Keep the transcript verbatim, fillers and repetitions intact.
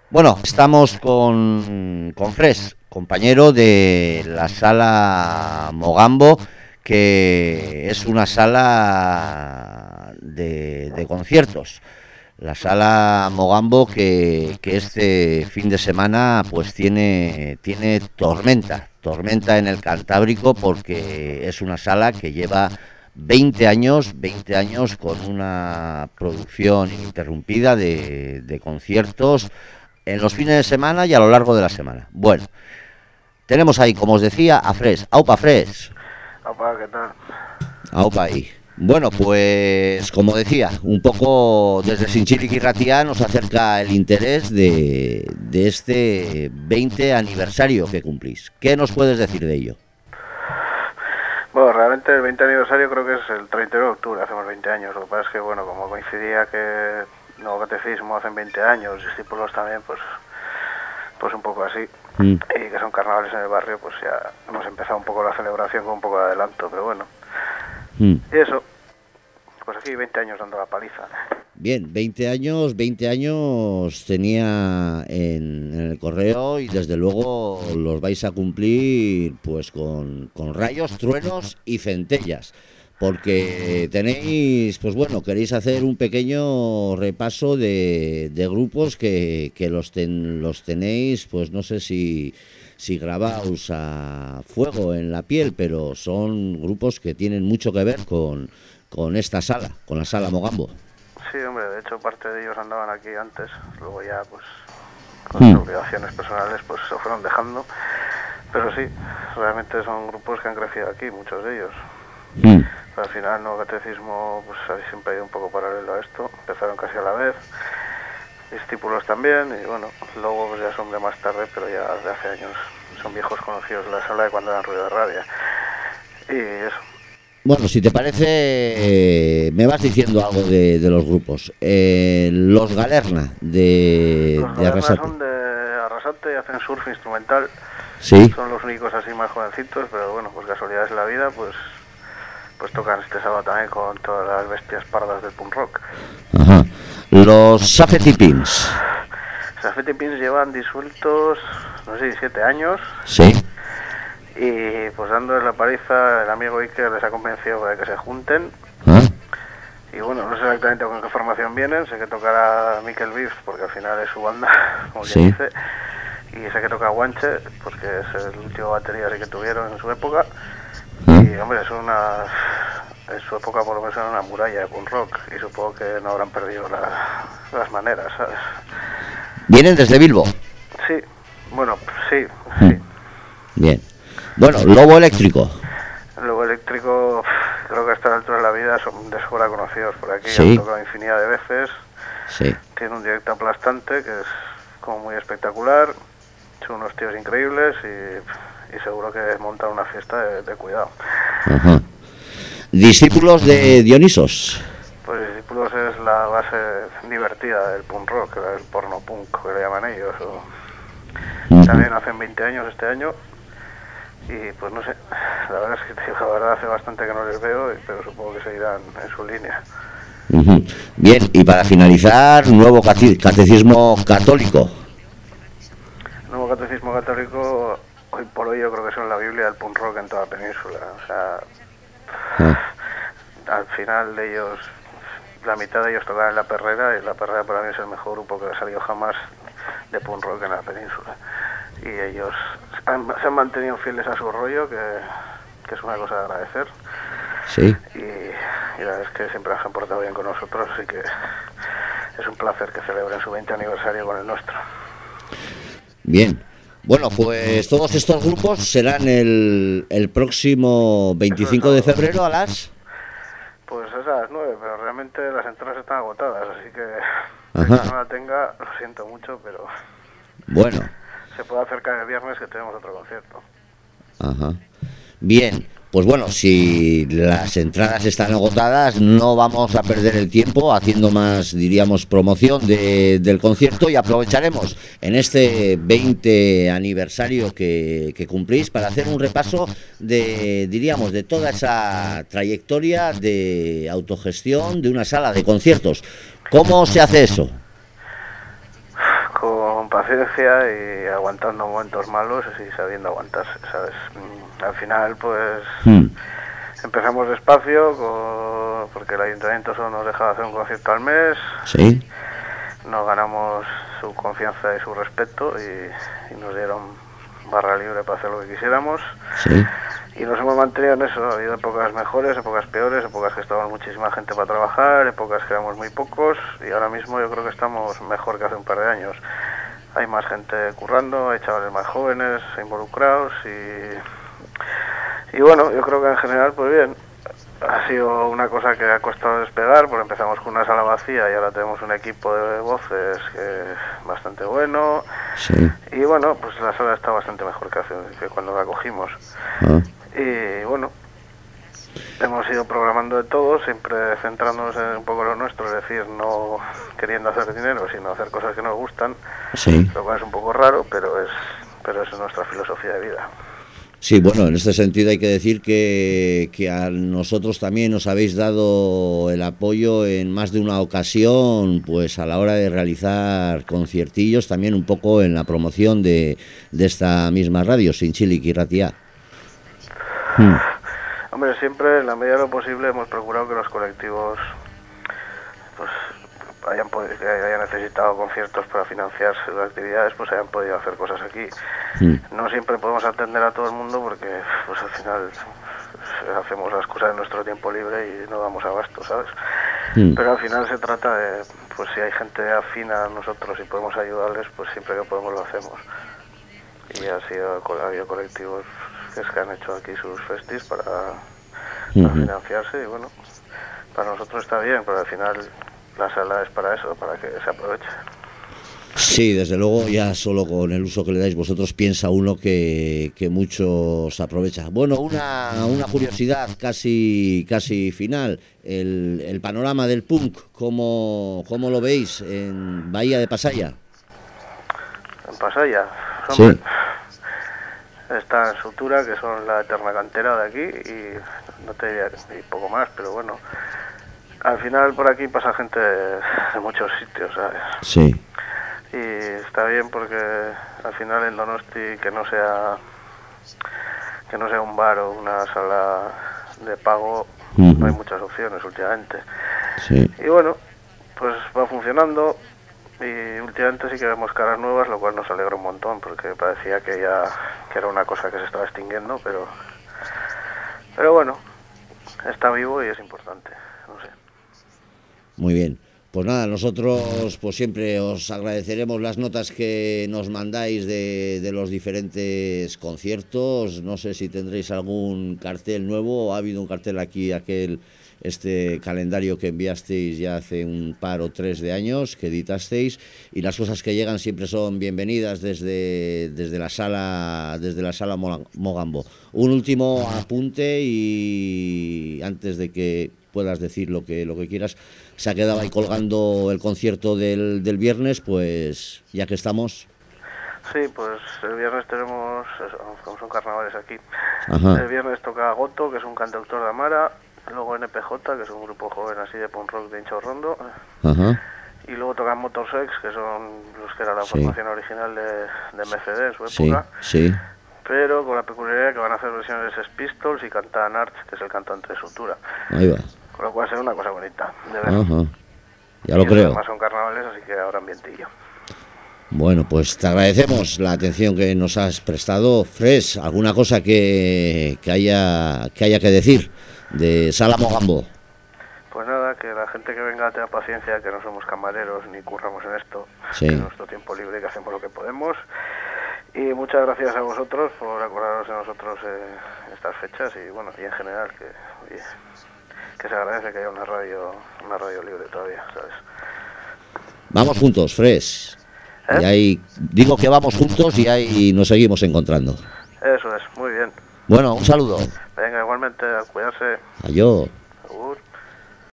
Bueno, estamos con, con Fres, compañero de la sala Mogambo, que es una sala de, de conciertos. La sala Mogambo que, que este fin de semana pues tiene, tiene tormenta, tormenta en el Cantábrico, porque es una sala que lleva veinte años, veinte años con una producción ininterrumpida de, de conciertos en los fines de semana y a lo largo de la semana. Bueno, tenemos ahí, como os decía, a Fres. Aupa, Fres. Aupa, ¿qué tal? Aupa ahí. Bueno, pues como decía, un poco desde Sinchilic Ratia nos acerca el interés de, de este veinte aniversario que cumplís. ¿Qué nos puedes decir de ello? Bueno, realmente el veinte aniversario creo que es el treinta y uno de octubre, hacemos veinte años. Lo que pasa es que, bueno, como coincidía que Nuevo Catecismo hacen veinte años, discípulos también, pues pues un poco así, mm. y que son carnavales en el barrio, pues ya hemos empezado un poco la celebración con un poco de adelanto, pero bueno. Mm. Y eso, pues aquí veinte años dando la paliza. Bien, veinte años, veinte años tenía en, en el correo, y desde luego los vais a cumplir pues con, con rayos, truenos y centellas. Porque tenéis, pues bueno, queréis hacer un pequeño repaso de, de grupos que, que los, ten, los tenéis, pues no sé si, si grabaos a fuego en la piel, pero son grupos que tienen mucho que ver con, con esta sala, con la sala Mogambo. Sí, hombre, de hecho parte de ellos andaban aquí antes, luego ya pues con hmm. sus obligaciones personales pues se fueron dejando, pero sí, realmente son grupos que han crecido aquí, muchos de ellos. Hmm. Al final el Nuevo Catecismo pues siempre ha ido un poco paralelo a esto, empezaron casi a la vez, discípulos también, y bueno, luego pues ya son de más tarde, pero ya de hace años son viejos conocidos de la sala de cuando eran Ruido de Rabia, y eso. Bueno, si te parece, eh, me vas diciendo algo de, de los grupos. Eh, los Galerna de, los de Arrasate. Son de Arrasate y hacen surf instrumental, sí. Son los únicos así más jovencitos, pero bueno, pues casualidades de la vida, pues pues tocan este sábado también con todas las bestias pardas del punk rock. Ajá. Los Safety Pins. Safety Pins llevan disueltos, no sé, siete años. Sí. Y pues dándoles la paliza, el amigo Iker les ha convencido para que se junten. ¿Ah? Y bueno, no sé exactamente con qué formación vienen, sé que tocará Mikel Biff, porque al final es su banda, como sí. quien dice. Y sé que toca Guanche, porque es el último batería así que tuvieron en su época. Y hombre, es una, en su época por lo menos era una muralla de punk rock, y supongo que no habrán perdido la, las maneras, ¿sabes? ¿Vienen desde Bilbo? Sí, bueno, sí, sí. Bien. Bueno, Lobo Eléctrico. Lobo Eléctrico, creo que a esta altura de la vida son de sobra conocidos por aquí, sí. Han tocado infinidad de veces. Sí. Tiene un directo aplastante que es como muy espectacular, son unos tíos increíbles y... y seguro que montan una fiesta de, de cuidado. Ajá. ¿Discípulos de Dionisos? Pues Discípulos es la base divertida del punk rock, el porno punk que le llaman ellos. O... Uh-huh. También hacen veinte años este año y pues no sé, la verdad es que la verdad hace bastante que no les veo, pero supongo que seguirán en su línea. Uh-huh. Bien, y para finalizar, nuevo catecismo católico. Nuevo catecismo católico... Hoy por hoy yo creo que son la Biblia del punk rock en toda la península, o sea, ah. al final de ellos, la mitad de ellos tocan en La Perrera, y La Perrera para mí es el mejor grupo que ha salido jamás de punk rock en la península, y ellos han, se han mantenido fieles a su rollo, que, que es una cosa de agradecer, sí. y, y la verdad es que siempre se han portado bien con nosotros, así que es un placer que celebren su veinte aniversario con el nuestro. Bien. Bueno, pues todos estos grupos serán el, el próximo veinticinco de febrero a las... Pues es a las nueve, pero realmente las entradas están agotadas, así que el que no la tenga, lo siento mucho, pero... Bueno. Se puede acercar el viernes que tenemos otro concierto. Ajá. Bien. Pues bueno, si las entradas están agotadas, no vamos a perder el tiempo haciendo más, diríamos, promoción de, del concierto, y aprovecharemos en este veinte aniversario que, que cumplís para hacer un repaso de, diríamos, de toda esa trayectoria de autogestión de una sala de conciertos. ¿Cómo se hace eso? Con con paciencia y aguantando momentos malos y sabiendo aguantarse, ¿sabes? Al final, pues, mm. empezamos despacio, con, porque el ayuntamiento solo nos dejaba hacer un concierto al mes. Sí. Nos ganamos su confianza y su respeto y, y nos dieron barra libre para hacer lo que quisiéramos. Sí. Y nos hemos mantenido en eso. Ha habido épocas mejores, épocas peores, épocas que estábamos muchísima gente para trabajar, épocas que éramos muy pocos, y ahora mismo yo creo que estamos mejor que hace un par de años. Hay más gente currando, hay chavales más jóvenes involucrados y, y bueno, yo creo que en general pues bien. Ha sido una cosa que ha costado despegar, porque empezamos con una sala vacía y ahora tenemos un equipo de voces que es bastante bueno. Sí. Y bueno, pues la sala está bastante mejor que, hace, que cuando la cogimos. Ah. Y bueno, hemos ido programando de todo, siempre centrándonos en un poco lo nuestro, es decir, no queriendo hacer dinero, sino hacer cosas que nos gustan. Sí. Lo cual es un poco raro, pero es, pero es nuestra filosofía de vida. Sí, bueno, en este sentido hay que decir que, que a nosotros también nos habéis dado el apoyo en más de una ocasión, pues a la hora de realizar conciertillos, también un poco en la promoción de, de esta misma radio, Zintzilik Irratia. Hmm. Hombre, siempre en la medida de lo posible hemos procurado que los colectivos pues hayan, podido, que hayan necesitado conciertos para financiar sus actividades, pues hayan podido hacer cosas aquí. Mm. No siempre podemos atender a todo el mundo porque pues al final hacemos las cosas en nuestro tiempo libre y no damos abasto, ¿sabes? Mm. Pero al final se trata de, pues si hay gente afina a nosotros y podemos ayudarles, pues siempre que podemos lo hacemos. Y ha sido, ha habido colectivos que han hecho aquí sus festis para, mm-hmm. para financiarse y bueno, para nosotros está bien, pero al final la sala es para eso, para que se aproveche. Sí, desde luego, ya solo con el uso que le dais vosotros piensa uno que, que mucho se aprovecha. Bueno, una, una curiosidad casi casi final, el, el panorama del punk, ¿cómo, cómo lo veis en Bahía de Pasaya? En Pasaya, hombre, sí. Está en Sutura, que son la eterna cantera de aquí, y no te diría y poco más, pero bueno, al final por aquí pasa gente de muchos sitios, ¿sabes? Sí. Y está bien porque al final en Donosti que no sea que no sea un bar o una sala de pago, uh-huh. no hay muchas opciones últimamente. Sí. Y bueno, pues va funcionando y últimamente sí que vemos caras nuevas, lo cual nos alegra un montón porque parecía que ya que era una cosa que se estaba extinguiendo, pero pero bueno, está vivo y es importante, no sé. Muy bien. Pues nada, nosotros pues siempre os agradeceremos las notas que nos mandáis de, de los diferentes conciertos. No sé si tendréis algún cartel nuevo. Ha habido un cartel aquí, aquel este calendario que enviasteis ya hace un par o tres de años, que editasteis, y las cosas que llegan siempre son bienvenidas desde, desde la sala desde la sala Mogambo. Un último apunte y antes de que puedas decir lo que lo que quieras. Se ha quedado ahí colgando el concierto del, del viernes, pues ya que estamos. Sí, pues el viernes tenemos, como son carnavales aquí, Ajá. El viernes toca Goto, que es un cantautor de Amara, luego N P J, que es un grupo joven así de punk rock de Inchorrondo, Ajá. y luego tocan Motorsex, que son los que era la sí. formación original de, de M C D en su época. Sí, sí. Pero con la peculiaridad que van a hacer versiones de Sex Pistols y cantan Arch, que es el cantante de Sutura. Ahí va. Con lo cual será una cosa bonita de ver. Ajá. Ya lo y creo. Además son carnavales, así que habrá ambientillo. Bueno, pues te agradecemos la atención que nos has prestado. Fres, ¿alguna cosa que, que, haya, que haya que decir de Sala Mogambo? Pues nada, que la gente que venga tenga paciencia, que no somos camareros ni curramos en esto. Sí. Que en nuestro tiempo libre que hacemos lo que podemos. Y muchas gracias a vosotros por acordaros de nosotros en estas fechas y bueno, y en general que oye, que se agradece que haya una radio una radio libre todavía, ¿sabes? Vamos juntos, Fres. ¿Eh? Y ahí digo que vamos juntos y ahí nos seguimos encontrando. Eso es, muy bien. Bueno, un saludo. Venga, igualmente, a cuidarse. Adiós. Agur.